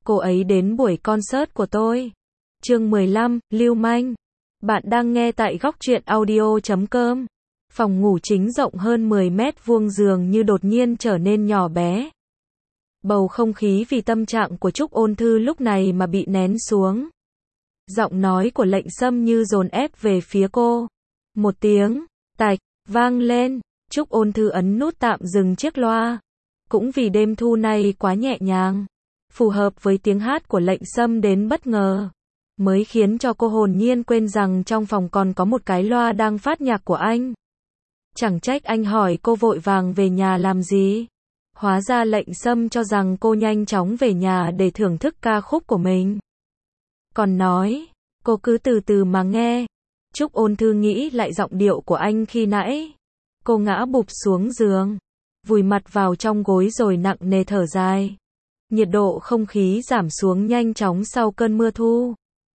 cô ấy đến buổi concert của tôi. Chương 15, Lưu manh. Bạn đang nghe tại góc truyện audio.com. Phòng ngủ chính rộng hơn 10 mét vuông dường như đột nhiên trở nên nhỏ bé. Bầu không khí vì tâm trạng của Trúc Ôn Thư lúc này mà bị nén xuống. Giọng nói của Lệnh Sâm như dồn ép về phía cô. Một tiếng tạch vang lên, Trúc Ôn Thư ấn nút tạm dừng chiếc loa. Cũng vì đêm thu này quá nhẹ nhàng, phù hợp với tiếng hát của Lệnh Sâm đến bất ngờ, mới khiến cho cô hồn nhiên quên rằng trong phòng còn có một cái loa đang phát nhạc của anh. Chẳng trách anh hỏi cô vội vàng về nhà làm gì. Hóa ra Lệnh Sâm cho rằng cô nhanh chóng về nhà để thưởng thức ca khúc của mình. Còn nói, cô cứ từ từ mà nghe. Trúc Ôn Thư nghĩ lại giọng điệu của anh khi nãy. Cô ngã bụp xuống giường, vùi mặt vào trong gối rồi nặng nề thở dài. Nhiệt độ không khí giảm xuống nhanh chóng sau cơn mưa thu.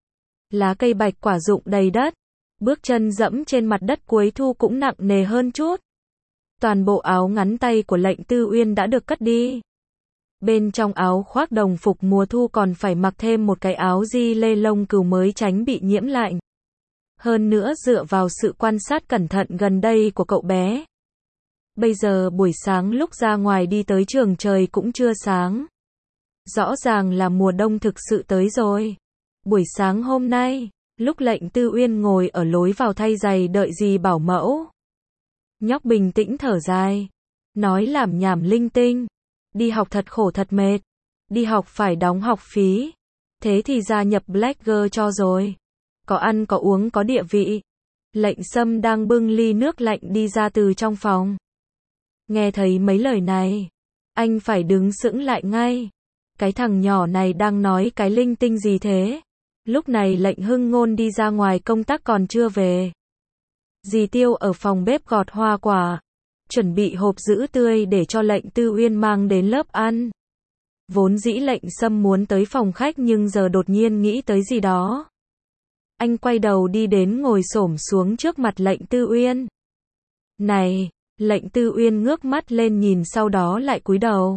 Lá cây bạch quả rụng đầy đất. Bước chân dẫm trên mặt đất cuối thu cũng nặng nề hơn chút. Toàn bộ áo ngắn tay của Lệnh Tư Uyên đã được cất đi. Bên trong áo khoác đồng phục mùa thu còn phải mặc thêm một cái áo di lê lông cừu mới tránh bị nhiễm lạnh. Hơn nữa dựa vào sự quan sát cẩn thận gần đây của cậu bé. Bây giờ buổi sáng lúc ra ngoài đi tới trường trời cũng chưa sáng. Rõ ràng là mùa đông thực sự tới rồi. Buổi sáng hôm nay, lúc Lệnh Tư Uyên ngồi ở lối vào thay giày đợi dì bảo mẫu. Nhóc bình tĩnh thở dài, nói lảm nhảm linh tinh. Đi học thật khổ thật mệt. Đi học phải đóng học phí. Thế thì gia nhập Blogger cho rồi. Có ăn có uống có địa vị. Lệnh Sâm đang bưng ly nước lạnh đi ra từ trong phòng. Nghe thấy mấy lời này, anh phải đứng sững lại ngay. Cái thằng nhỏ này đang nói cái linh tinh gì thế? Lúc này Lệnh Hưng Ngôn đi ra ngoài công tác còn chưa về. Dì Tiêu ở phòng bếp gọt hoa quả, chuẩn bị hộp sữa tươi để cho Lệnh Tư Uyên mang đến lớp ăn. Vốn dĩ Lệnh Sâm muốn tới phòng khách nhưng giờ đột nhiên nghĩ tới gì đó. Anh quay đầu đi đến ngồi xổm xuống trước mặt Lệnh Tư Uyên. Này, Lệnh Tư Uyên ngước mắt lên nhìn sau đó lại cúi đầu.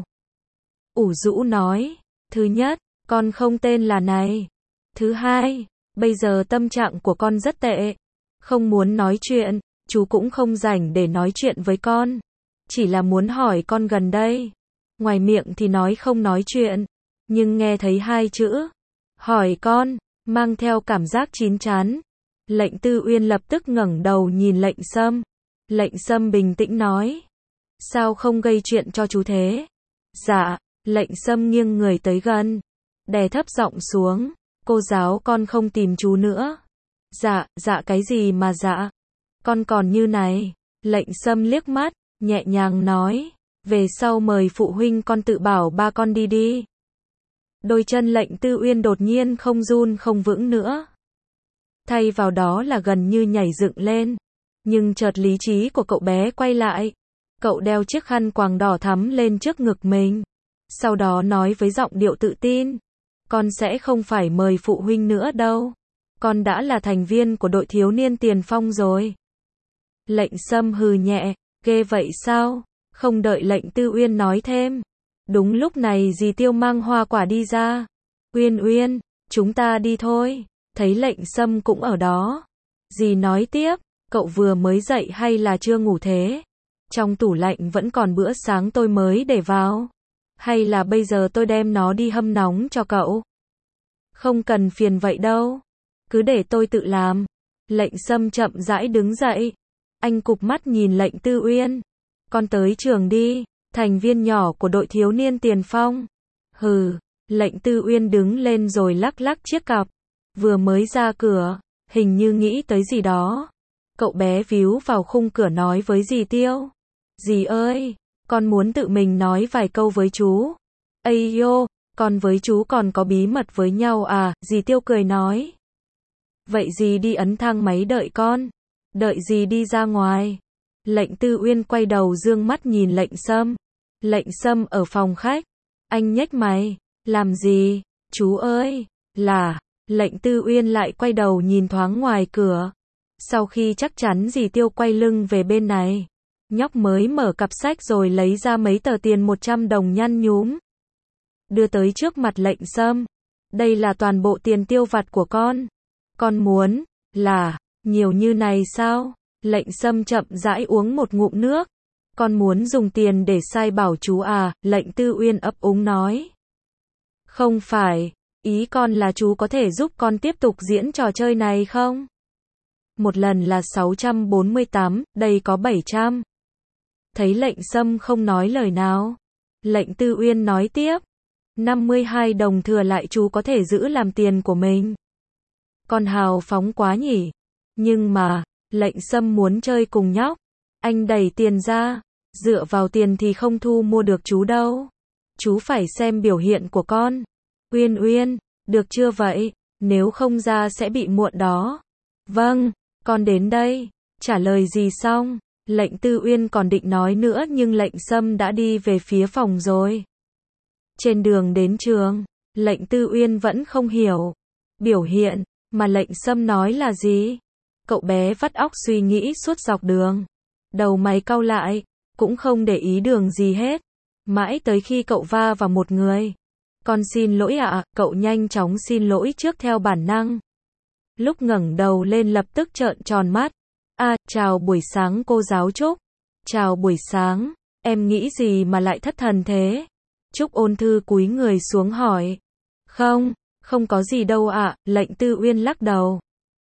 Ủ rũ nói, thứ nhất, con không tên là này. Thứ hai, bây giờ tâm trạng của con rất tệ. Không muốn nói chuyện, chú cũng không rảnh để nói chuyện với con. Chỉ là muốn hỏi con gần đây. Ngoài miệng thì nói không nói chuyện, nhưng nghe thấy hai chữ hỏi con, mang theo cảm giác chín chắn. Lệnh Tư Uyên lập tức ngẩng đầu nhìn Lệnh Sâm. Lệnh Sâm bình tĩnh nói, sao không gây chuyện cho chú thế? Dạ. Lệnh Sâm nghiêng người tới gần, đè thấp giọng xuống, cô giáo con không tìm chú nữa. Dạ cái gì mà dạ? Con còn như này. Lệnh Sâm liếc mắt, nhẹ nhàng nói, về sau mời phụ huynh con tự bảo ba con đi đi. Đôi chân Lệnh Tư Uyên đột nhiên không run không vững nữa. Thay vào đó là gần như nhảy dựng lên. Nhưng chợt lý trí của cậu bé quay lại. Cậu đeo chiếc khăn quàng đỏ thắm lên trước ngực mình. Sau đó nói với giọng điệu tự tin. Con sẽ không phải mời phụ huynh nữa đâu. Con đã là thành viên của đội thiếu niên tiền phong rồi. Lệnh Sâm hừ nhẹ, ghê vậy sao? Không đợi Lệnh Tư Uyên nói thêm. Đúng lúc này dì Tiêu mang hoa quả đi ra. Uyên, chúng ta đi thôi. Thấy Lệnh Sâm cũng ở đó. Dì nói tiếp, cậu vừa mới dậy hay là chưa ngủ thế? Trong tủ lạnh vẫn còn bữa sáng tôi mới để vào. Hay là bây giờ tôi đem nó đi hâm nóng cho cậu? Không cần phiền vậy đâu. Cứ để tôi tự làm. Lệnh Sâm chậm rãi đứng dậy. Anh cụp mắt nhìn Lệnh Tư Uyên. Con tới trường đi, thành viên nhỏ của đội thiếu niên tiền phong. Hừ. Lệnh Tư Uyên đứng lên rồi lắc lắc chiếc cặp. Vừa mới ra cửa, hình như nghĩ tới gì đó. Cậu bé víu vào khung cửa nói với dì Tiêu. Dì ơi, con muốn tự mình nói vài câu với chú. Ây yo, con với chú còn có bí mật với nhau à? Dì Tiêu cười nói. Vậy dì đi ấn thang máy đợi con. Đợi dì đi ra ngoài. Lệnh Tư Uyên quay đầu dương mắt nhìn Lệnh Sâm. Lệnh Sâm ở phòng khách. Anh nhếch mày. Làm gì? Chú ơi. Là. Lệnh Tư Uyên lại quay đầu nhìn thoáng ngoài cửa. Sau khi chắc chắn dì Tiêu quay lưng về bên này. Nhóc mới mở cặp sách rồi lấy ra mấy tờ tiền 100 đồng nhăn nhúm. đưa tới trước mặt Lệnh Sâm. Đây là toàn bộ tiền tiêu vặt của con. Con muốn, là, nhiều như này sao? Lệnh Sâm chậm rãi uống một ngụm nước. Con muốn dùng tiền để sai bảo chú à? Lệnh Tư Uyên ấp úng nói. Không phải, ý con là chú có thể giúp con tiếp tục diễn trò chơi này không? Một lần là 648, đây có 700. Thấy Lệnh Sâm không nói lời nào, Lệnh Tư Uyên nói tiếp. 52 đồng thừa lại chú có thể giữ làm tiền của mình. Con hào phóng quá nhỉ. Nhưng mà, Lệnh Sâm muốn chơi cùng nhóc. Anh đẩy tiền ra. Dựa vào tiền thì không thu mua được chú đâu. Chú phải xem biểu hiện của con. Uyên Uyên, được chưa vậy? Nếu không ra sẽ bị muộn đó. Vâng, con đến đây. Trả lời gì xong? Lệnh Tư Uyên còn định nói nữa nhưng Lệnh Sâm đã đi về phía phòng rồi. Trên đường đến trường, Lệnh Tư Uyên vẫn không hiểu. Biểu hiện mà Lệnh Sâm nói là gì? Cậu bé vắt óc suy nghĩ suốt dọc đường. Đầu mày cau lại, cũng không để ý đường gì hết. Mãi tới khi cậu va vào một người. Con xin lỗi ạ, cậu nhanh chóng xin lỗi trước theo bản năng. Lúc ngẩng đầu lên lập tức trợn tròn mắt. Chào buổi sáng cô giáo Trúc. Chào buổi sáng, em nghĩ gì mà lại thất thần thế? Trúc Ôn Thư cúi người xuống hỏi. Không có gì đâu ạ, Lệnh Tư Uyên lắc đầu.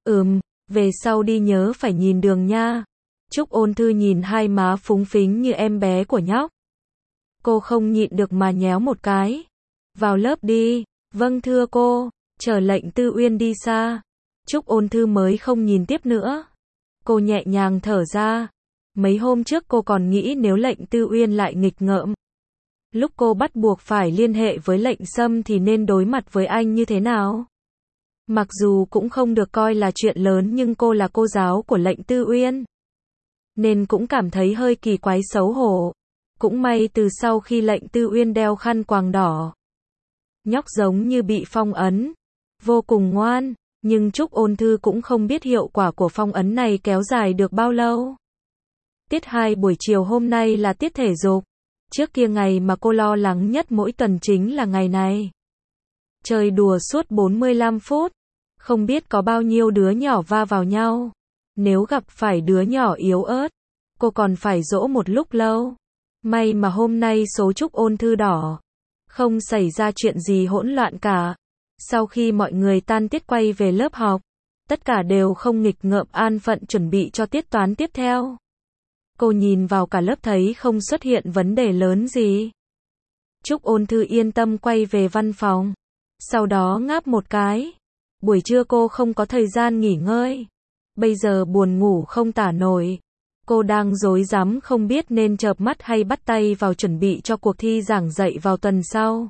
Về sau đi nhớ phải nhìn đường nha. Trúc Ôn Thư nhìn hai má phúng phính như em bé của nhóc. Cô không nhịn được mà nhéo một cái. Vào lớp đi. Vâng thưa cô. Chờ Lệnh Tư Uyên đi xa, Trúc Ôn Thư mới không nhìn tiếp nữa. Cô nhẹ nhàng thở ra. Mấy hôm trước cô còn nghĩ nếu Lệnh Tư Uyên lại nghịch ngợm, lúc cô bắt buộc phải liên hệ với Lệnh Sâm thì nên đối mặt với anh như thế nào? Mặc dù cũng không được coi là chuyện lớn nhưng cô là cô giáo của Lệnh Tư Uyên, nên cũng cảm thấy hơi kỳ quái xấu hổ. Cũng may từ sau khi Lệnh Tư Uyên đeo khăn quàng đỏ, nhóc giống như bị phong ấn, vô cùng ngoan, nhưng Trúc Ôn Thư cũng không biết hiệu quả của phong ấn này kéo dài được bao lâu. Tiết 2 buổi chiều hôm nay là tiết thể dục. Trước kia ngày mà cô lo lắng nhất mỗi tuần chính là ngày này. Chơi đùa suốt 45 phút. Không biết có bao nhiêu đứa nhỏ va vào nhau. Nếu gặp phải đứa nhỏ yếu ớt, cô còn phải dỗ một lúc lâu. May mà hôm nay số Trúc Ôn Thư đỏ. Không xảy ra chuyện gì hỗn loạn cả. Sau khi mọi người tan tiết quay về lớp học, tất cả đều không nghịch ngợm an phận chuẩn bị cho tiết toán tiếp theo. Cô nhìn vào cả lớp thấy không xuất hiện vấn đề lớn gì. Trúc Ôn Thư yên tâm quay về văn phòng. Sau đó ngáp một cái. Buổi trưa cô không có thời gian nghỉ ngơi. Bây giờ buồn ngủ không tả nổi. Cô đang rối rắm không biết nên chợp mắt hay bắt tay vào chuẩn bị cho cuộc thi giảng dạy vào tuần sau.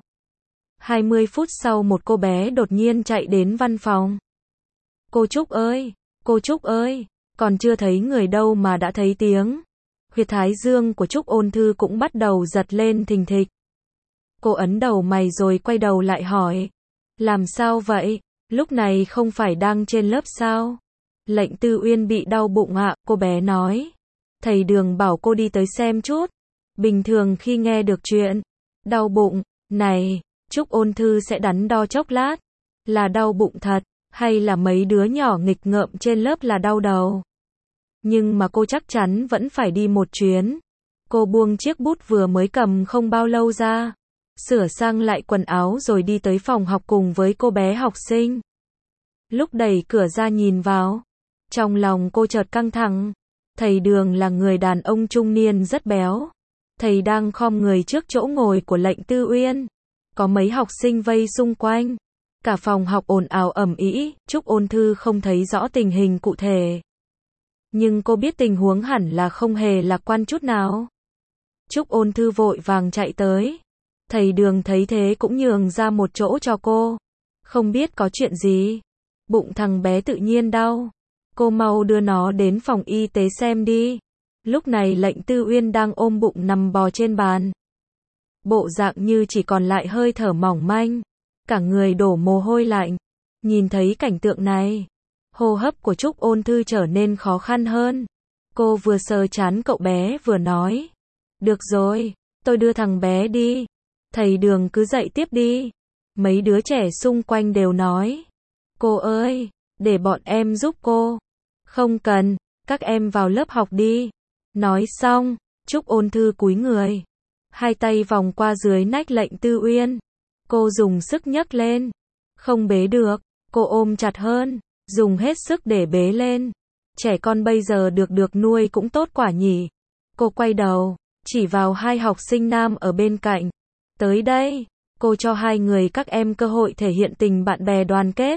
20 phút sau một cô bé đột nhiên chạy đến văn phòng. Cô Trúc ơi, còn chưa thấy người đâu mà đã thấy tiếng. Huyệt thái dương của Trúc Ôn Thư cũng bắt đầu giật lên thình thịch. Cô ấn đầu mày rồi quay đầu lại hỏi. Làm sao vậy? Lúc này không phải đang trên lớp sao? Lệnh Tư Uyên bị đau bụng ạ, cô bé nói. Thầy Đường bảo cô đi tới xem chút. Bình thường khi nghe được chuyện đau bụng này, Trúc Ôn Thư sẽ đắn đo chốc lát. Là đau bụng thật, hay là mấy đứa nhỏ nghịch ngợm trên lớp là đau đầu? Nhưng mà cô chắc chắn vẫn phải đi một chuyến. Cô buông chiếc bút vừa mới cầm không bao lâu ra, sửa sang lại quần áo rồi đi tới phòng học cùng với cô bé học sinh. Lúc đẩy cửa ra nhìn vào, trong lòng cô chợt căng thẳng. Thầy Đường là người đàn ông trung niên rất béo. Thầy đang khom người trước chỗ ngồi của Lệnh Tư Uyên. Có mấy học sinh vây xung quanh. Cả phòng học ồn ào ầm ĩ. Trúc Ôn Thư không thấy rõ tình hình cụ thể, nhưng cô biết tình huống hẳn là không hề lạc quan chút nào. Trúc Ôn Thư vội vàng chạy tới. Thầy Đường thấy thế cũng nhường ra một chỗ cho cô. Không biết có chuyện gì. Bụng thằng bé tự nhiên đau. Cô mau đưa nó đến phòng y tế xem đi. Lúc này Lệnh Tư Uyên đang ôm bụng nằm bò trên bàn. Bộ dạng như chỉ còn lại hơi thở mỏng manh. Cả người đổ mồ hôi lạnh. Nhìn thấy cảnh tượng này, hô hấp của Trúc Ôn Thư trở nên khó khăn hơn. Cô vừa sờ trán cậu bé vừa nói. Được rồi, tôi đưa thằng bé đi. Thầy Đường cứ dạy tiếp đi. Mấy đứa trẻ xung quanh đều nói. Cô ơi, để bọn em giúp cô. Không cần, các em vào lớp học đi. Nói xong, Trúc Ôn Thư cúi người. Hai tay vòng qua dưới nách Lệnh Tư Uyên. Cô dùng sức nhấc lên. Không bế được, cô ôm chặt hơn, dùng hết sức để bế lên. Trẻ con bây giờ được nuôi cũng tốt quả nhỉ. Cô quay đầu, chỉ vào hai học sinh nam ở bên cạnh. Tới đây, cô cho hai người các em cơ hội thể hiện tình bạn bè đoàn kết.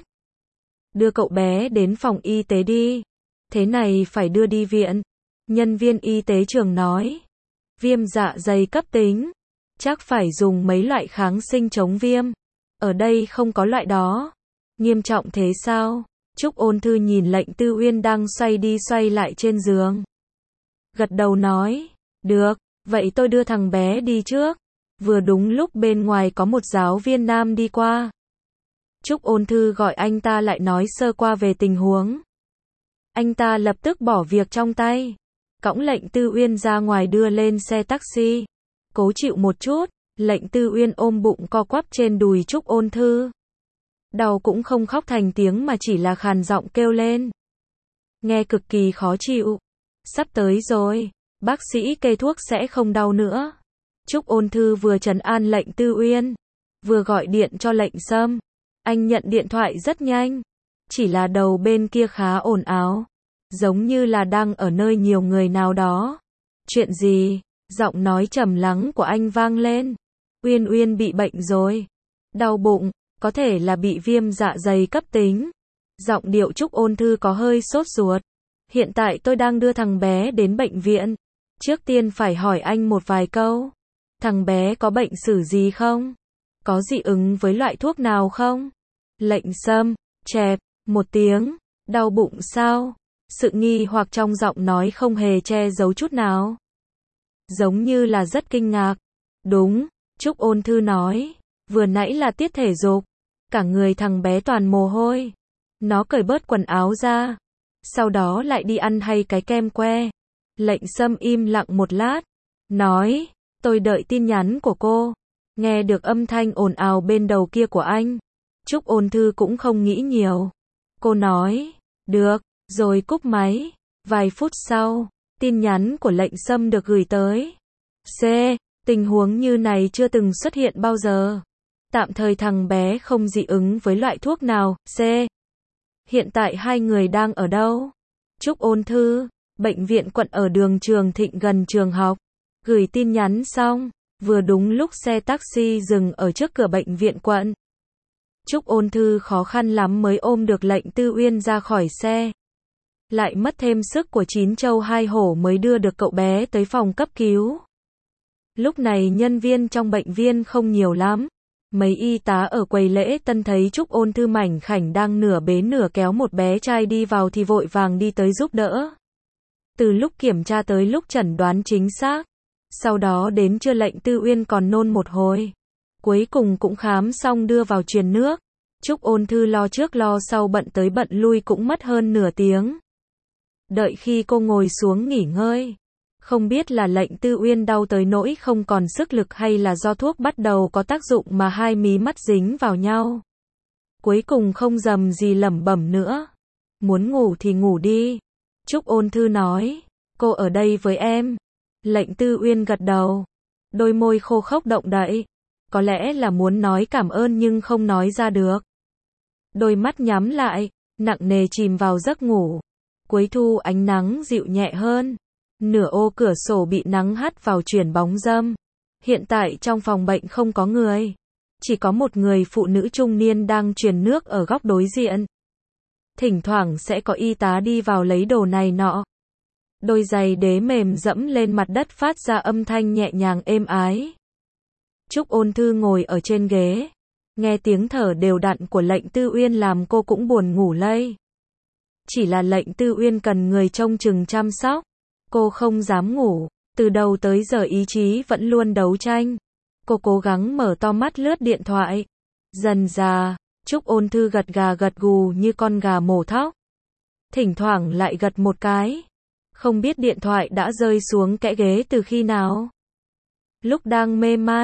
Đưa cậu bé đến phòng y tế đi. Thế này phải đưa đi viện. Nhân viên y tế trường nói. Viêm dạ dày cấp tính. Chắc phải dùng mấy loại kháng sinh chống viêm. Ở đây không có loại đó. Nghiêm trọng thế sao? Trúc Ôn Thư nhìn Lệnh Tư Uyên đang xoay đi xoay lại trên giường. Gật đầu nói. Được, vậy tôi đưa thằng bé đi trước. Vừa đúng lúc bên ngoài có một giáo viên nam đi qua. Trúc Ôn Thư gọi anh ta lại nói sơ qua về tình huống. Anh ta lập tức bỏ việc trong tay. Cõng Lệnh Tư Uyên ra ngoài đưa lên xe taxi. Cố chịu một chút, Lệnh Tư Uyên ôm bụng co quắp trên đùi Trúc Ôn Thư. Đau cũng không khóc thành tiếng mà chỉ là khàn giọng kêu lên. Nghe cực kỳ khó chịu. Sắp tới rồi, bác sĩ kê thuốc sẽ không đau nữa. Trúc Ôn Thư vừa trấn an Lệnh Tư Uyên, vừa gọi điện cho Lệnh Sâm. Anh nhận điện thoại rất nhanh, chỉ là đầu bên kia khá ồn ào, giống như là đang ở nơi nhiều người nào đó. Chuyện gì? Giọng nói trầm lắng của anh vang lên. Uyên Uyên bị bệnh rồi. Đau bụng, có thể là bị viêm dạ dày cấp tính. Giọng điệu Trúc Ôn Thư có hơi sốt ruột. Hiện tại tôi đang đưa thằng bé đến bệnh viện. Trước tiên phải hỏi anh một vài câu. Thằng bé có bệnh sử gì không? Có dị ứng với loại thuốc nào không? Lệnh Sâm, chẹp, một tiếng. Đau bụng sao? Sự nghi hoặc trong giọng nói không hề che giấu chút nào. Giống như là rất kinh ngạc. Đúng, Trúc Ôn Thư nói. Vừa nãy là tiết thể dục. Cả người thằng bé toàn mồ hôi. Nó cởi bớt quần áo ra. Sau đó lại đi ăn hay cái kem que. Lệnh Sâm im lặng một lát. Nói, tôi đợi tin nhắn của cô. Nghe được âm thanh ồn ào bên đầu kia của anh. Trúc Ôn Thư cũng không nghĩ nhiều. Cô nói, được, rồi cúp máy. Vài phút sau, tin nhắn của Lệnh Sâm được gửi tới. C. Tình huống như này chưa từng xuất hiện bao giờ. Tạm thời thằng bé không dị ứng với loại thuốc nào. C. Hiện tại hai người đang ở đâu? Trúc Ôn Thư, bệnh viện quận ở đường Trường Thịnh gần trường học. Gửi tin nhắn xong, vừa đúng lúc xe taxi dừng ở trước cửa bệnh viện quận. Trúc Ôn Thư khó khăn lắm mới ôm được Lệnh Tư Uyên ra khỏi xe. Lại mất thêm sức của 9 trâu 2 hổ mới đưa được cậu bé tới phòng cấp cứu. Lúc này nhân viên trong bệnh viện không nhiều lắm. Mấy y tá ở quầy lễ tân thấy Trúc Ôn Thư mảnh khảnh đang nửa bế nửa kéo một bé trai đi vào thì vội vàng đi tới giúp đỡ. Từ lúc kiểm tra tới lúc chẩn đoán chính xác. Sau đó đến trưa Lệnh Tư Uyên còn nôn một hồi. Cuối cùng cũng khám xong đưa vào truyền nước. Trúc Ôn Thư lo trước lo sau bận tới bận lui cũng mất hơn nửa tiếng. Đợi khi cô ngồi xuống nghỉ ngơi. Không biết là Lệnh Tư Uyên đau tới nỗi không còn sức lực hay là do thuốc bắt đầu có tác dụng mà hai mí mắt dính vào nhau. Cuối cùng không dầm gì lẩm bẩm nữa. Muốn ngủ thì ngủ đi. Trúc Ôn Thư nói. Cô ở đây với em. Lệnh Tư Uyên gật đầu. Đôi môi khô khốc động đậy. Có lẽ là muốn nói cảm ơn nhưng không nói ra được. Đôi mắt nhắm lại, nặng nề chìm vào giấc ngủ. Cuối thu ánh nắng dịu nhẹ hơn. Nửa ô cửa sổ bị nắng hắt vào chuyển bóng râm. Hiện tại trong phòng bệnh không có người. Chỉ có một người phụ nữ trung niên đang truyền nước ở góc đối diện. Thỉnh thoảng sẽ có y tá đi vào lấy đồ này nọ. Đôi giày đế mềm dẫm lên mặt đất phát ra âm thanh nhẹ nhàng êm ái. Trúc Ôn Thư ngồi ở trên ghế. Nghe tiếng thở đều đặn của Lệnh Tư Uyên làm cô cũng buồn ngủ lây. Chỉ là Lệnh Tư Uyên cần người trông chừng chăm sóc. Cô không dám ngủ. Từ đầu tới giờ ý chí vẫn luôn đấu tranh. Cô cố gắng mở to mắt lướt điện thoại. Dần dà, Trúc Ôn Thư gật gà gật gù như con gà mổ thóc. Thỉnh thoảng lại gật một cái. Không biết điện thoại đã rơi xuống kẽ ghế từ khi nào. Lúc đang mê man,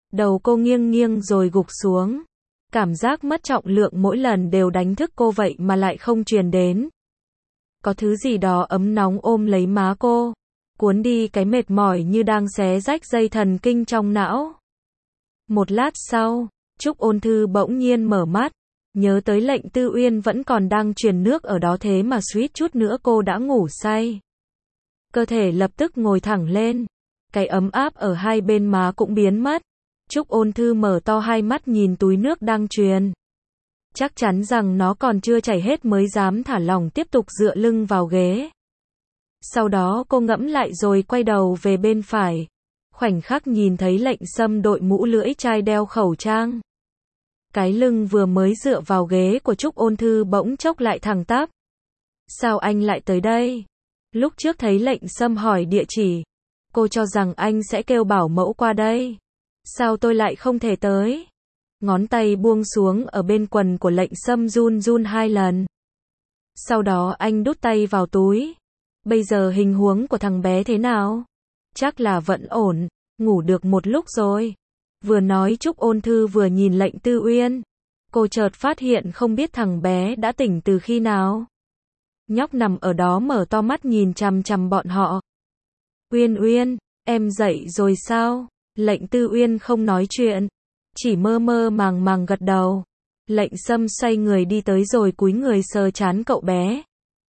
Đầu cô nghiêng nghiêng rồi gục xuống. Cảm giác mất trọng lượng mỗi lần đều đánh thức cô vậy mà lại không truyền đến. Có thứ gì đó ấm nóng ôm lấy má cô, cuốn đi cái mệt mỏi như đang xé rách dây thần kinh trong não. Một lát sau, Trúc Ôn Thư bỗng nhiên mở mắt, nhớ tới Lệnh Tư Uyên vẫn còn đang truyền nước ở đó thế mà suýt chút nữa cô đã ngủ say. Cơ thể lập tức ngồi thẳng lên, cái ấm áp ở hai bên má cũng biến mất. Trúc Ôn Thư mở to hai mắt nhìn túi nước đang truyền. Chắc chắn rằng nó còn chưa chảy hết mới dám thả lỏng tiếp tục dựa lưng vào ghế. Sau đó cô ngẫm lại rồi quay đầu về bên phải. Khoảnh khắc nhìn thấy Lệnh Sâm đội mũ lưỡi chai đeo khẩu trang. Cái lưng vừa mới dựa vào ghế của Trúc Ôn Thư bỗng chốc lại thẳng tắp. Sao anh lại tới đây? Lúc trước thấy Lệnh Sâm hỏi địa chỉ, cô cho rằng anh sẽ kêu bảo mẫu qua đây. Sao tôi lại không thể tới? Ngón tay buông xuống ở bên quần của Lệnh Sâm run run 2 lần. Sau đó anh đút tay vào túi. Bây giờ hình huống của thằng bé thế nào? Chắc là vẫn ổn, ngủ được một lúc rồi. Vừa nói Trúc Ôn Thư vừa nhìn Lệnh Tư Uyên. Cô chợt phát hiện không biết thằng bé đã tỉnh từ khi nào. Nhóc nằm ở đó mở to mắt nhìn chằm chằm bọn họ. Uyên Uyên, em dậy rồi sao? Lệnh Tư Uyên không nói chuyện, chỉ mơ mơ màng màng gật đầu. Lệnh Sâm xoay người đi tới rồi cúi người sờ trán cậu bé.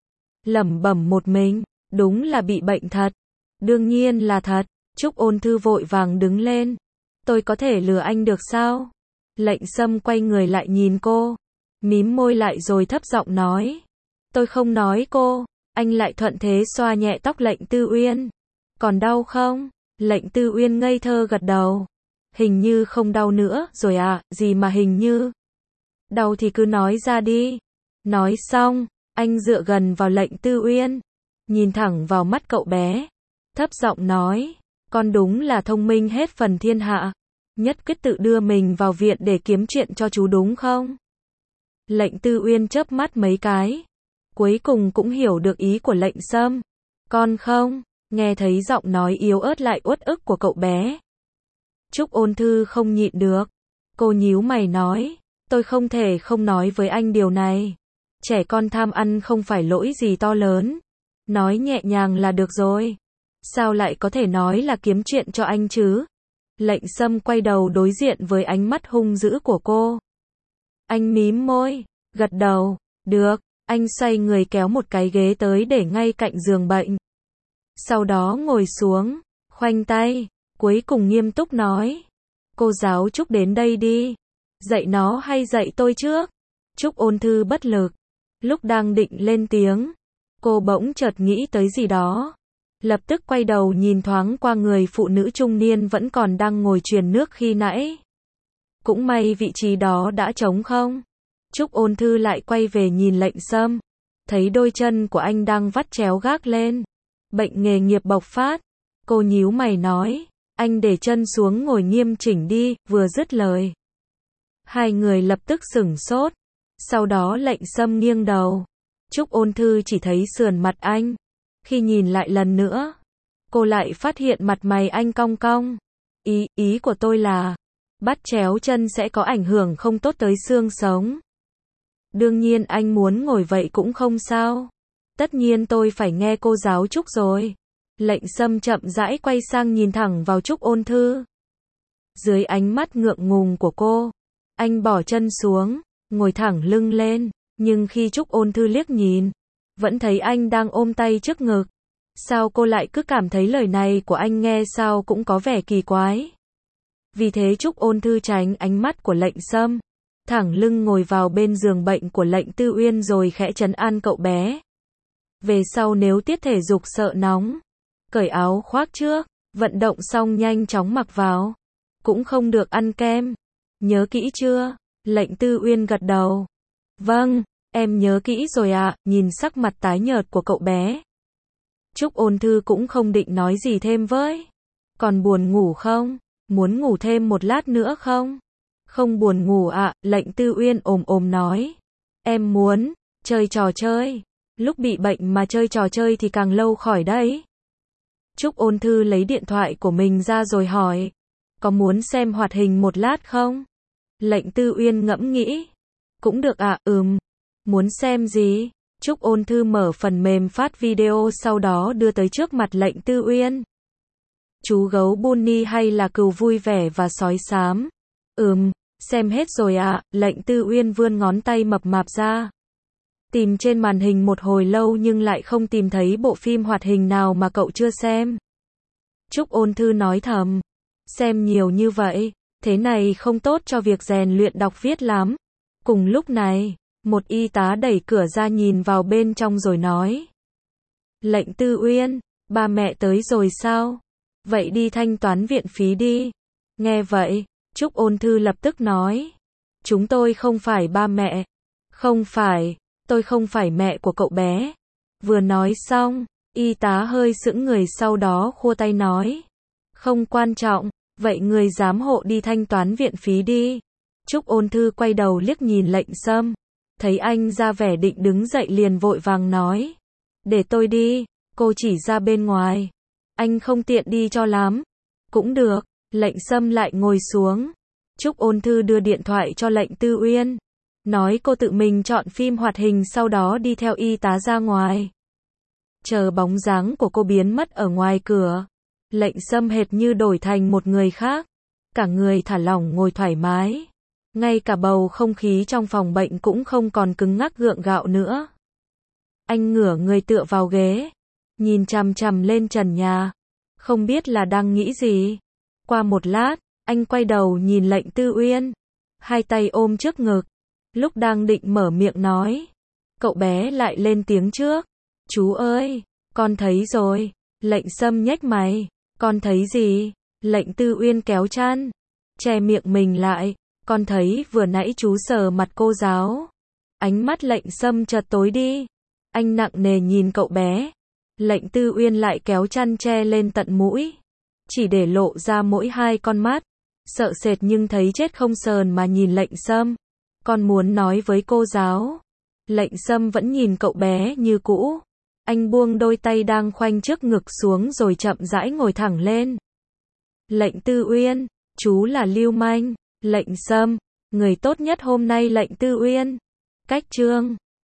Lẩm bẩm một mình, đúng là bị bệnh thật. Đương nhiên là thật. Trúc Ôn Thư vội vàng đứng lên. Tôi có thể lừa anh được sao? Lệnh Sâm quay người lại nhìn cô, mím môi lại rồi thấp giọng nói. Tôi không nói cô. Anh lại thuận thế xoa nhẹ tóc Lệnh Tư Uyên. Còn đau không? Lệnh Tư Uyên ngây thơ gật đầu. Hình như không đau nữa rồi à, gì mà hình như. Đau thì cứ nói ra đi. Nói xong, anh dựa gần vào Lệnh Tư Uyên, nhìn thẳng vào mắt cậu bé, thấp giọng nói, con đúng là thông minh hết phần thiên hạ, nhất quyết tự đưa mình vào viện để kiếm chuyện cho chú đúng không? Lệnh Tư Uyên chớp mắt mấy cái, cuối cùng cũng hiểu được ý của Lệnh Sâm. Con không? Nghe thấy giọng nói yếu ớt lại uất ức của cậu bé, Trúc Ôn Thư không nhịn được. Cô nhíu mày nói, tôi không thể không nói với anh điều này. Trẻ con tham ăn không phải lỗi gì to lớn. Nói nhẹ nhàng là được rồi. Sao lại có thể nói là kiếm chuyện cho anh chứ? Lệnh Sâm quay đầu đối diện với ánh mắt hung dữ của cô. Anh mím môi, gật đầu, được. Anh xoay người kéo một cái ghế tới để ngay cạnh giường bệnh. Sau đó ngồi xuống, khoanh tay, cuối cùng nghiêm túc nói. Cô giáo Trúc đến đây đi. Dạy nó hay dạy tôi trước? Trúc Ôn Thư bất lực. Lúc đang định lên tiếng, cô bỗng chợt nghĩ tới gì đó. Lập tức quay đầu nhìn thoáng qua người phụ nữ trung niên vẫn còn đang ngồi truyền nước khi nãy. Cũng may vị trí đó đã trống không. Trúc Ôn Thư lại quay về nhìn Lệnh Sâm. Thấy đôi chân của anh đang vắt chéo gác lên. Bệnh nghề nghiệp bộc phát. Cô nhíu mày nói, anh để chân xuống ngồi nghiêm chỉnh đi, vừa dứt lời. Hai người lập tức sửng sốt. Sau đó Lệnh Sâm nghiêng đầu. Trúc Ôn Thư chỉ thấy sườn mặt anh. Khi nhìn lại lần nữa, cô lại phát hiện mặt mày anh cong cong. Ý của tôi là, bắt chéo chân sẽ có ảnh hưởng không tốt tới xương sống. Đương nhiên anh muốn ngồi vậy cũng không sao. Tất nhiên tôi phải nghe cô giáo Trúc rồi. Lệnh Sâm chậm rãi quay sang nhìn thẳng vào Trúc Ôn Thư. Dưới ánh mắt ngượng ngùng của cô, anh bỏ chân xuống, ngồi thẳng lưng lên, nhưng khi Trúc Ôn Thư liếc nhìn, vẫn thấy anh đang ôm tay trước ngực. Sao cô lại cứ cảm thấy lời này của anh nghe sao cũng có vẻ kỳ quái. Vì thế Trúc Ôn Thư tránh ánh mắt của Lệnh Sâm, thẳng lưng ngồi vào bên giường bệnh của Lệnh Tư Uyên rồi khẽ trấn an cậu bé. Về sau nếu tiết thể dục sợ nóng, cởi áo khoác trước, vận động xong nhanh chóng mặc vào. Cũng không được ăn kem. Nhớ kỹ chưa? Lệnh Tư Uyên gật đầu. Vâng, em nhớ kỹ rồi ạ. Nhìn sắc mặt tái nhợt của cậu bé, Trúc Ôn Thư cũng không định nói gì thêm với. Còn buồn ngủ không? Muốn ngủ thêm một lát nữa không? Không buồn ngủ ạ. Lệnh Tư Uyên ồm nói. Em muốn chơi trò chơi. Lúc bị bệnh mà chơi trò chơi thì càng lâu khỏi đấy. Trúc Ôn Thư lấy điện thoại của mình ra rồi hỏi. có muốn xem hoạt hình một lát không? Lệnh Tư Uyên ngẫm nghĩ. Cũng được ạ, Muốn xem gì? Trúc Ôn Thư mở phần mềm phát video sau đó đưa tới trước mặt Lệnh Tư Uyên. Chú gấu Bunny hay là cừu vui vẻ và sói xám? Xem hết rồi ạ, Lệnh Tư Uyên vươn ngón tay mập mạp ra. Tìm trên màn hình một hồi lâu nhưng lại không tìm thấy bộ phim hoạt hình nào mà cậu chưa xem. Trúc Ôn Thư nói thầm. Xem nhiều như vậy, thế này không tốt cho việc rèn luyện đọc viết lắm. Cùng lúc này, một y tá đẩy cửa ra nhìn vào bên trong rồi nói. Lệnh Tư Uyên, ba mẹ tới rồi sao? Vậy đi thanh toán viện phí đi. Nghe vậy, Trúc Ôn Thư lập tức nói. Chúng tôi không phải ba mẹ. Không phải, tôi không phải mẹ của cậu bé. Vừa nói xong, y tá hơi sững người sau đó khua tay nói. Không quan trọng, vậy người giám hộ đi thanh toán viện phí đi. Trúc Ôn Thư quay đầu liếc nhìn Lệnh Sâm. Thấy anh ra vẻ định đứng dậy liền vội vàng nói. Để tôi đi, cô chỉ ra bên ngoài. Anh không tiện đi cho lắm. Cũng được, Lệnh Sâm lại ngồi xuống. Trúc Ôn Thư đưa điện thoại cho Lệnh Tư Uyên. Nói cô tự mình chọn phim hoạt hình sau đó đi theo y tá ra ngoài. Chờ bóng dáng của cô biến mất ở ngoài cửa. Lệnh Sâm hệt như đổi thành một người khác. Cả người thả lỏng ngồi thoải mái. Ngay cả bầu không khí trong phòng bệnh cũng không còn cứng ngắc gượng gạo nữa. Anh ngửa người tựa vào ghế. Nhìn chằm chằm lên trần nhà. Không biết là đang nghĩ gì. Qua một lát, anh quay đầu nhìn Lệnh Tư Uyên. Hai tay ôm trước ngực. Lúc đang định mở miệng nói. Cậu bé lại lên tiếng trước. Chú ơi, con thấy rồi. Lệnh Sâm nhếch mày. Con thấy gì? Lệnh Tư Uyên kéo chăn. Che miệng mình lại. Con thấy vừa nãy chú sờ mặt cô giáo. Ánh mắt Lệnh Sâm chợt tối đi. Anh nặng nề nhìn cậu bé. Lệnh Tư Uyên lại kéo chăn che lên tận mũi. Chỉ để lộ ra mỗi hai con mắt. Sợ sệt nhưng thấy chết không sờn mà nhìn Lệnh Sâm. Con muốn nói với cô giáo. Lệnh Sâm vẫn nhìn cậu bé như cũ. Anh buông đôi tay đang khoanh trước ngực xuống rồi chậm rãi ngồi thẳng lên. Lệnh Tư Uyên, chú là lưu manh. Lệnh Sâm, người tốt nhất hôm nay Lệnh Tư Uyên. Cách chương